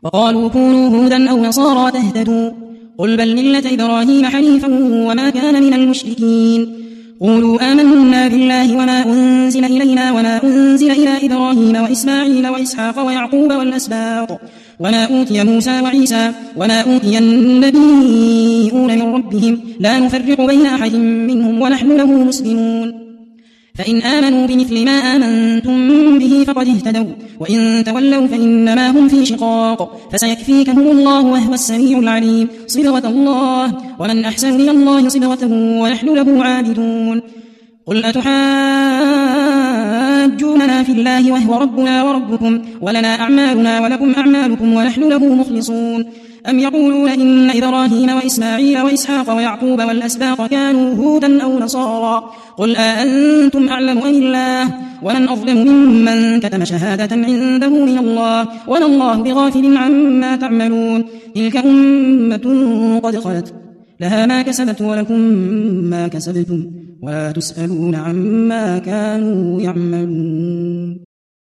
وقالوا كونوا هودا أو نصارى تهتدوا قل بل ملة إبراهيم حنيفا وما كان من المشركين قولوا آمنا بالله وما أنزل إلينا وما أنزل إلى إبراهيم وإسماعيل وإسحاق ويعقوب والأسباط وما أوتي موسى وعيسى وما أوتي النبيون من ربهم لا نفرق بين أحد منهم ونحن له مسلمون فإن آمنوا بمثل ما آمنتم به فقد اهتدوا وإن تولوا فإنما هم في شقاق فسيكفيكهم الله وهو السميع العليم صبغة الله ومن أحسن من الله صبغة ونحن له عابدون قل أتحاجوننا في الله وهو ربنا وربكم ولنا أعمالنا ولكم أعمالكم ونحن له مخلصون أم يقولون إن إبراهيم وإسماعيل وإسحاق ويعقوب والأسباط كانوا هودا أو نصارى قل أأنتم أعلم أم الله ومن أظلم ممن كتم شهادة عنده من الله وما الله بغافل عما تعملون تلك أمة قد خلت لها ما كسبت ولكم ما كسبتم ولا تسألون عما كانوا يعملون